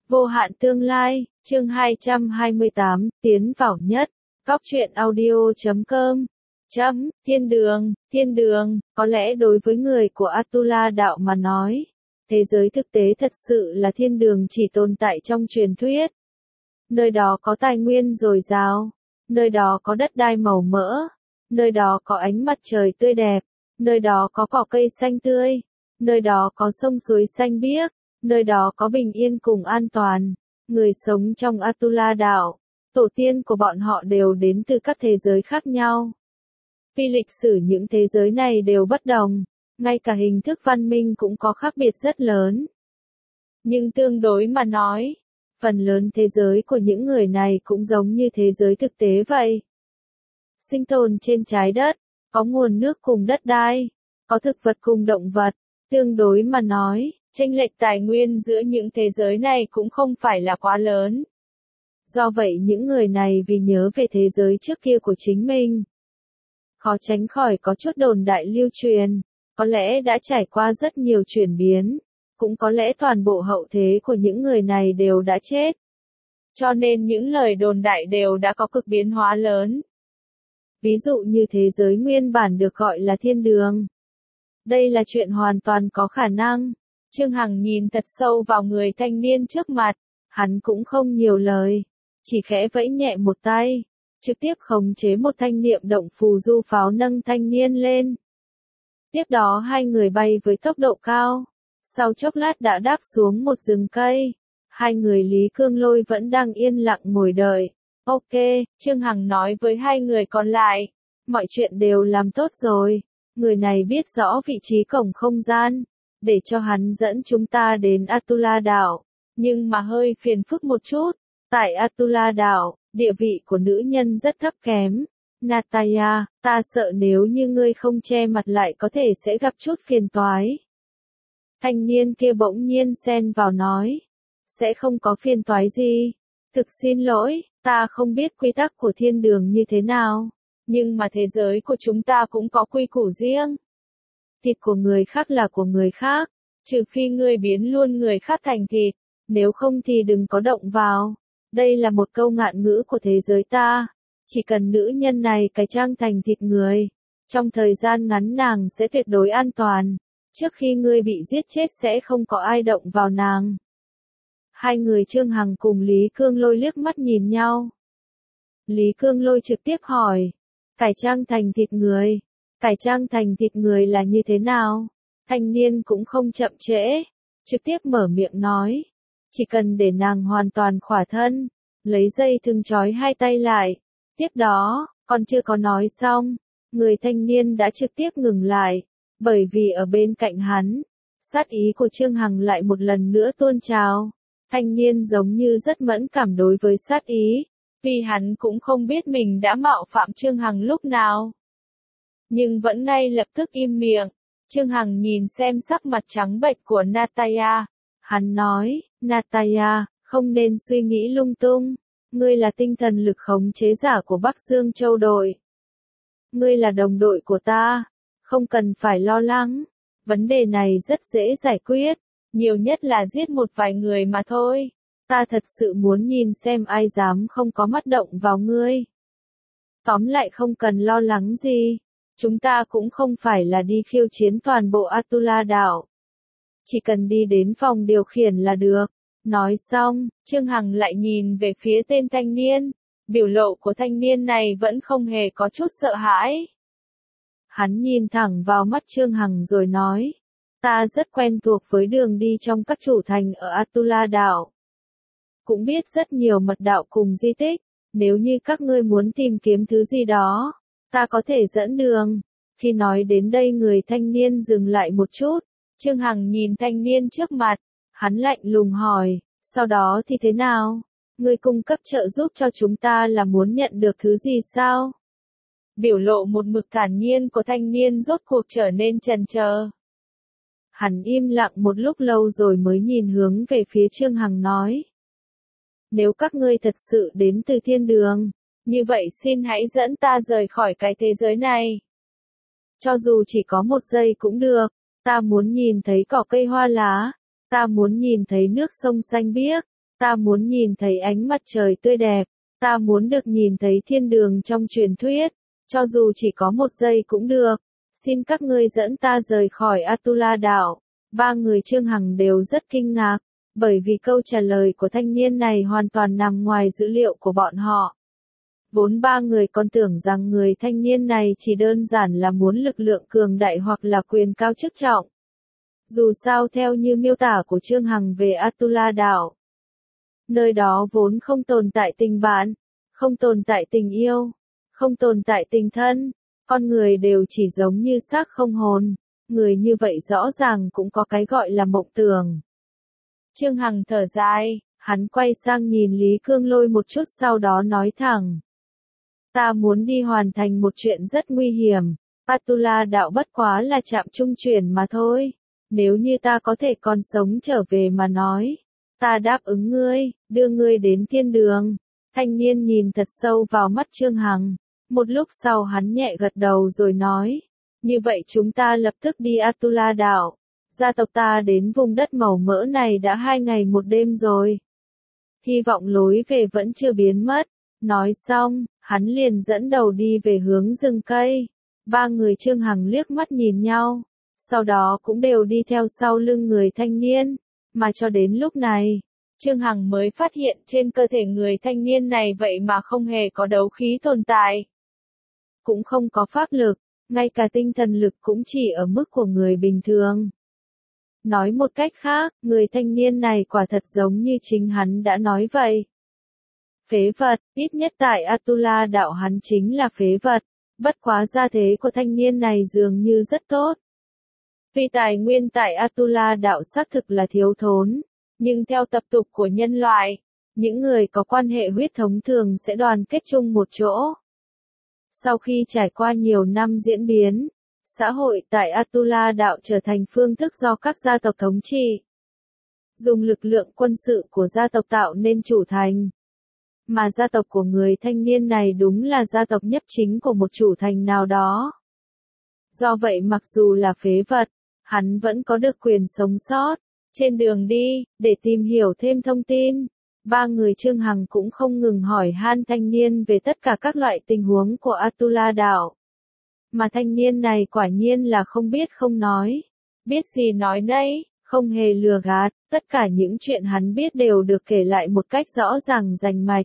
Vô hạn tương lai, chương 228, tiến vào nhất. Góc truyện audio.com. Thiên đường, có lẽ đối với người của Atula đạo mà nói, thế giới thực tế thật sự là thiên đường chỉ tồn tại trong truyền thuyết. Nơi đó có tài nguyên dồi dào, nơi đó có đất đai màu mỡ, nơi đó có ánh mặt trời tươi đẹp, nơi đó có cỏ cây xanh tươi, nơi đó có sông suối xanh biếc, nơi đó có bình yên cùng an toàn. Người sống trong Atula đạo, tổ tiên của bọn họ đều đến từ các thế giới khác nhau. Vì lịch sử những thế giới này đều bất đồng, ngay cả hình thức văn minh cũng có khác biệt rất lớn. Nhưng tương đối mà nói, phần lớn thế giới của những người này cũng giống như thế giới thực tế vậy. Sinh tồn trên trái đất, có nguồn nước cùng đất đai, có thực vật cùng động vật, tương đối mà nói, chênh lệch tài nguyên giữa những thế giới này cũng không phải là quá lớn. Do vậy những người này vì nhớ về thế giới trước kia của chính mình, khó tránh khỏi có chút đồn đại lưu truyền, có lẽ đã trải qua rất nhiều chuyển biến, cũng có lẽ toàn bộ hậu thế của những người này đều đã chết. Cho nên những lời đồn đại đều đã có cực biến hóa lớn. Ví dụ như thế giới nguyên bản được gọi là thiên đường. Đây là chuyện hoàn toàn có khả năng. Trương Hằng nhìn thật sâu vào người thanh niên trước mặt, hắn cũng không nhiều lời, chỉ khẽ vẫy nhẹ một tay, trực tiếp khống chế một thanh niệm động phù du pháo nâng thanh niên lên. Tiếp đó hai người bay với tốc độ cao, sau chốc lát đã đáp xuống một rừng cây. Hai người Lý Cương Lôi vẫn đang yên lặng ngồi đợi. Ok, Trương Hằng nói với hai người còn lại, mọi chuyện đều làm tốt rồi. Người này biết rõ vị trí cổng không gian, để cho hắn dẫn chúng ta đến Atula đảo. Nhưng mà hơi phiền phức một chút, tại Atula đảo, địa vị của nữ nhân rất thấp kém. Nataya, ta sợ nếu như ngươi không che mặt lại có thể sẽ gặp chút phiền toái. Thanh niên kia bỗng nhiên xen vào nói, sẽ không có phiền toái gì. Thực xin lỗi, ta không biết quy tắc của thiên đường như thế nào, nhưng mà thế giới của chúng ta cũng có quy củ riêng. Thịt của người khác là của người khác, trừ phi ngươi biến luôn người khác thành thịt, nếu không thì đừng có động vào. Đây là một câu ngạn ngữ của thế giới ta, chỉ cần nữ nhân này cải trang thành thịt người, trong thời gian ngắn nàng sẽ tuyệt đối an toàn, trước khi ngươi bị giết chết sẽ không có ai động vào nàng. Hai người Trương Hằng cùng Lý Cương Lôi liếc mắt nhìn nhau. Lý Cương Lôi trực tiếp hỏi, cải trang thành thịt người, cải trang thành thịt người là như thế nào? Thanh niên cũng không chậm trễ, trực tiếp mở miệng nói, chỉ cần để nàng hoàn toàn khỏa thân, lấy dây thừng trói hai tay lại. Tiếp đó, còn chưa có nói xong, người thanh niên đã trực tiếp ngừng lại, bởi vì ở bên cạnh hắn, sát ý của Trương Hằng lại một lần nữa tuôn trào. Thanh niên giống như rất mẫn cảm đối với sát ý, vì hắn cũng không biết mình đã mạo phạm Trương Hằng lúc nào. Nhưng vẫn ngay lập tức im miệng. Trương Hằng nhìn xem sắc mặt trắng bệch của Nataya. Hắn nói, Nataya, không nên suy nghĩ lung tung. Ngươi là tinh thần lực khống chế giả của Bắc Dương Châu đội. Ngươi là đồng đội của ta. Không cần phải lo lắng. Vấn đề này rất dễ giải quyết. Nhiều nhất là giết một vài người mà thôi. Ta thật sự muốn nhìn xem ai dám không có mắt động vào ngươi. Tóm lại không cần lo lắng gì. Chúng ta cũng không phải là đi khiêu chiến toàn bộ Atula đảo. Chỉ cần đi đến phòng điều khiển là được. Nói xong, Trương Hằng lại nhìn về phía tên thanh niên. Biểu lộ của thanh niên này vẫn không hề có chút sợ hãi. Hắn nhìn thẳng vào mắt Trương Hằng rồi nói. Ta rất quen thuộc với đường đi trong các chủ thành ở Atula đảo. Cũng biết rất nhiều mật đạo cùng di tích. Nếu như các ngươi muốn tìm kiếm thứ gì đó, ta có thể dẫn đường. Khi nói đến đây người thanh niên dừng lại một chút. Trương Hằng nhìn thanh niên trước mặt. Hắn lạnh lùng hỏi, sau đó thì thế nào? Ngươi cung cấp trợ giúp cho chúng ta là muốn nhận được thứ gì sao? Biểu lộ một mực thản nhiên của thanh niên rốt cuộc trở nên chần chờ. Hắn im lặng một lúc lâu rồi mới nhìn hướng về phía Trương Hằng nói. Nếu các ngươi thật sự đến từ thiên đường, như vậy xin hãy dẫn ta rời khỏi cái thế giới này. Cho dù chỉ có một giây cũng được, ta muốn nhìn thấy cỏ cây hoa lá, ta muốn nhìn thấy nước sông xanh biếc, Ta muốn nhìn thấy ánh mặt trời tươi đẹp. Ta muốn được nhìn thấy thiên đường trong truyền thuyết. Cho dù chỉ có một giây cũng được. Xin các ngươi dẫn ta rời khỏi Atula đảo. Ba người Trương Hằng đều rất kinh ngạc. Bởi vì câu trả lời của thanh niên này hoàn toàn nằm ngoài dữ liệu của bọn họ. Vốn ba người còn tưởng rằng người thanh niên này chỉ đơn giản là muốn lực lượng cường đại hoặc là quyền cao chức trọng. Dù sao theo như miêu tả của Trương Hằng về Atula đảo, nơi đó vốn không tồn tại tình bạn, không tồn tại tình yêu, không tồn tại tình thân, con người đều chỉ giống như xác không hồn, người như vậy rõ ràng cũng có cái gọi là mộng tưởng. Trương Hằng thở dài, hắn quay sang nhìn Lý Cương Lôi một chút sau đó nói thẳng. Ta muốn đi hoàn thành một chuyện rất nguy hiểm, Atula đạo bất quá là trạm trung chuyển mà thôi. Nếu như ta có thể còn sống trở về mà nói, ta đáp ứng ngươi, đưa ngươi đến thiên đường. Thanh niên nhìn thật sâu vào mắt Trương Hằng, một lúc sau hắn nhẹ gật đầu rồi nói, như vậy chúng ta lập tức đi Atula đảo. Gia tộc ta đến vùng đất màu mỡ này đã 2 ngày 1 đêm rồi. Hy vọng lối về vẫn chưa biến mất. Nói xong, hắn liền dẫn đầu đi về hướng rừng cây. Ba người Trương Hằng liếc mắt nhìn nhau, sau đó cũng đều đi theo sau lưng người thanh niên. Mà cho đến lúc này, Trương Hằng mới phát hiện trên cơ thể người thanh niên này vậy mà không hề có đấu khí tồn tại. Cũng không có pháp lực, ngay cả tinh thần lực cũng chỉ ở mức của người bình thường. Nói một cách khác, người thanh niên này quả thật giống như chính hắn đã nói vậy. Phế vật, ít nhất tại Atula đạo hắn chính là phế vật, bất quá gia thế của thanh niên này dường như rất tốt. Tuy tài nguyên tại Atula đạo xác thực là thiếu thốn, nhưng theo tập tục của nhân loại, những người có quan hệ huyết thống thường sẽ đoàn kết chung một chỗ. Sau khi trải qua nhiều năm diễn biến, xã hội tại Atula đạo trở thành phương thức do các gia tộc thống trị. Dùng lực lượng quân sự của gia tộc tạo nên chủ thành. Mà gia tộc của người thanh niên này đúng là gia tộc nhiếp chính của một chủ thành nào đó. Do vậy mặc dù là phế vật, hắn vẫn có được quyền sống sót. Trên đường đi, để tìm hiểu thêm thông tin, ba người Trương Hằng cũng không ngừng hỏi han thanh niên về tất cả các loại tình huống của Atula đảo. Mà thanh niên này quả nhiên là không biết không nói. Biết gì nói nấy, không hề lừa gạt, tất cả những chuyện hắn biết đều được kể lại một cách rõ ràng rành mạch.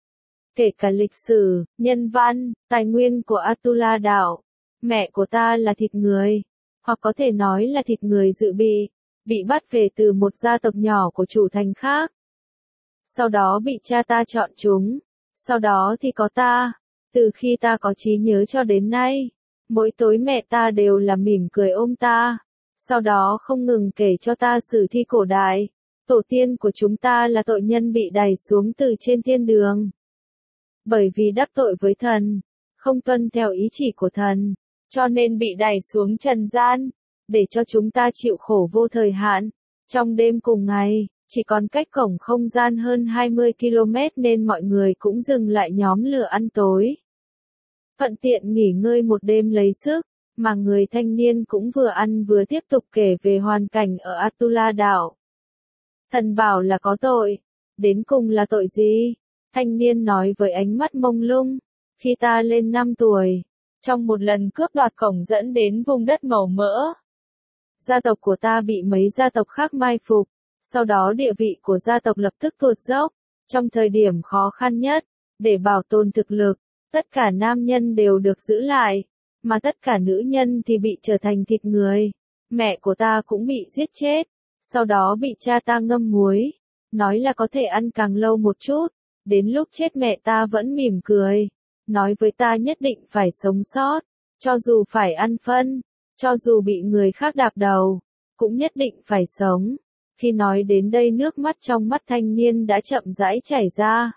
Kể cả lịch sử, nhân văn, tài nguyên của Atula đảo. Mẹ của ta là thịt người, hoặc có thể nói là thịt người dự bị bắt về từ một gia tộc nhỏ của chủ thành khác. Sau đó bị cha ta chọn chúng, sau đó thì có ta, từ khi ta có trí nhớ cho đến nay, mỗi tối mẹ ta đều là mỉm cười ôm ta, sau đó không ngừng kể cho ta sử thi cổ đại, tổ tiên của chúng ta là tội nhân bị đày xuống từ trên thiên đường. Bởi vì đắc tội với thần, không tuân theo ý chỉ của thần, cho nên bị đày xuống trần gian, để cho chúng ta chịu khổ vô thời hạn. Trong đêm cùng ngày, chỉ còn cách cổng không gian hơn 20 km nên mọi người cũng dừng lại nhóm lửa ăn tối. Thuận tiện nghỉ ngơi một đêm lấy sức, mà người thanh niên cũng vừa ăn vừa tiếp tục kể về hoàn cảnh ở Atula đảo. Thần bảo là có tội, đến cùng là tội gì? Thanh niên nói với ánh mắt mông lung, khi ta lên 5 tuổi, trong một lần cướp đoạt cổng dẫn đến vùng đất màu mỡ, gia tộc của ta bị mấy gia tộc khác mai phục, sau đó địa vị của gia tộc lập tức tuột dốc. Trong thời điểm khó khăn nhất, để bảo tồn thực lực, tất cả nam nhân đều được giữ lại, mà tất cả nữ nhân thì bị trở thành thịt người. Mẹ của ta cũng bị giết chết, sau đó bị cha ta ngâm muối, nói là có thể ăn càng lâu một chút. Đến lúc chết mẹ ta vẫn mỉm cười, nói với ta nhất định phải sống sót, cho dù phải ăn phân, cho dù bị người khác đạp đầu, cũng nhất định phải sống. Khi nói đến đây nước mắt trong mắt thanh niên đã chậm rãi chảy ra.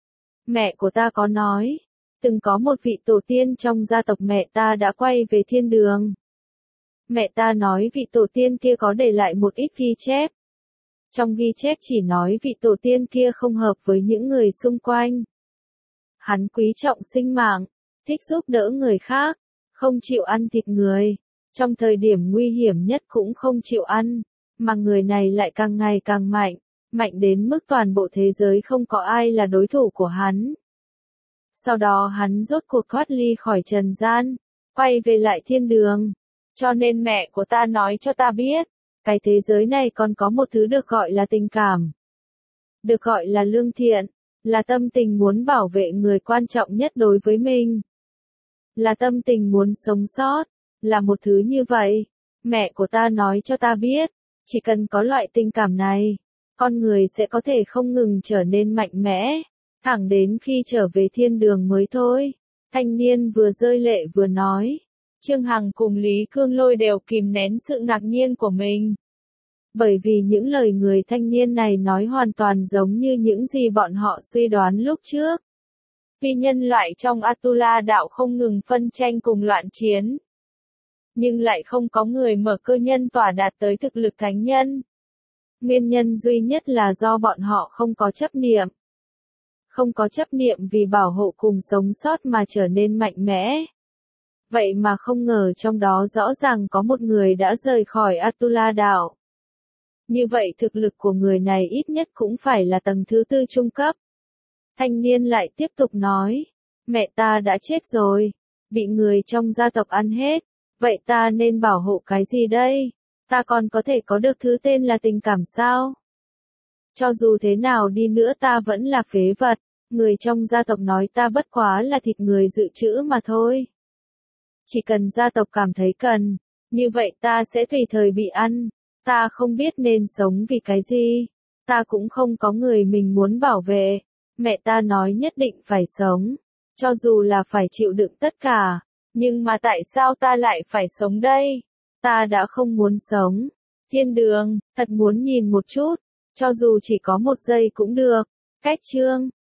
Mẹ của ta có nói, từng có một vị tổ tiên trong gia tộc mẹ ta đã quay về thiên đường. Mẹ ta nói vị tổ tiên kia có để lại một ít ghi chép. Trong ghi chép chỉ nói vị tổ tiên kia không hợp với những người xung quanh. Hắn quý trọng sinh mạng, thích giúp đỡ người khác, không chịu ăn thịt người. Trong thời điểm nguy hiểm nhất cũng không chịu ăn, mà người này lại càng ngày càng mạnh. mạnh đến mức toàn bộ thế giới không có ai là đối thủ của hắn. Sau đó hắn rốt cuộc thoát ly khỏi trần gian, quay về lại thiên đường. Cho nên mẹ của ta nói cho ta biết, cái thế giới này còn có một thứ được gọi là tình cảm. Được gọi là lương thiện, là tâm tình muốn bảo vệ người quan trọng nhất đối với mình. Là tâm tình muốn sống sót, là một thứ như vậy. Mẹ của ta nói cho ta biết, chỉ cần có loại tình cảm này, con người sẽ có thể không ngừng trở nên mạnh mẽ, thẳng đến khi trở về thiên đường mới thôi. Thanh niên vừa rơi lệ vừa nói. Trương Hằng cùng Lý Cương Lôi đều kìm nén sự ngạc nhiên của mình. Bởi vì những lời người thanh niên này nói hoàn toàn giống như những gì bọn họ suy đoán lúc trước. Vì nhân loại trong Atula đạo không ngừng phân tranh cùng loạn chiến. Nhưng lại không có người mở cơ nhân tỏa đạt tới thực lực thánh nhân. Nguyên nhân duy nhất là do bọn họ không có chấp niệm. Không có chấp niệm vì bảo hộ cùng sống sót mà trở nên mạnh mẽ. Vậy mà không ngờ trong đó rõ ràng có một người đã rời khỏi Atula đạo. Như vậy thực lực của người này ít nhất cũng phải là tầng thứ 4 trung cấp. Thanh niên lại tiếp tục nói, mẹ ta đã chết rồi, bị người trong gia tộc ăn hết, vậy ta nên bảo hộ cái gì đây? Ta còn có thể có được thứ tên là tình cảm sao? Cho dù thế nào đi nữa ta vẫn là phế vật, người trong gia tộc nói ta bất quá là thịt người dự trữ mà thôi. Chỉ cần gia tộc cảm thấy cần, như vậy ta sẽ tùy thời bị ăn, ta không biết nên sống vì cái gì, ta cũng không có người mình muốn bảo vệ, mẹ ta nói nhất định phải sống, cho dù là phải chịu đựng tất cả, nhưng mà tại sao ta lại phải sống đây? Ta đã không muốn sống. Thiên đường, thật muốn nhìn một chút, cho dù chỉ có 1 giây cũng được. Cách chương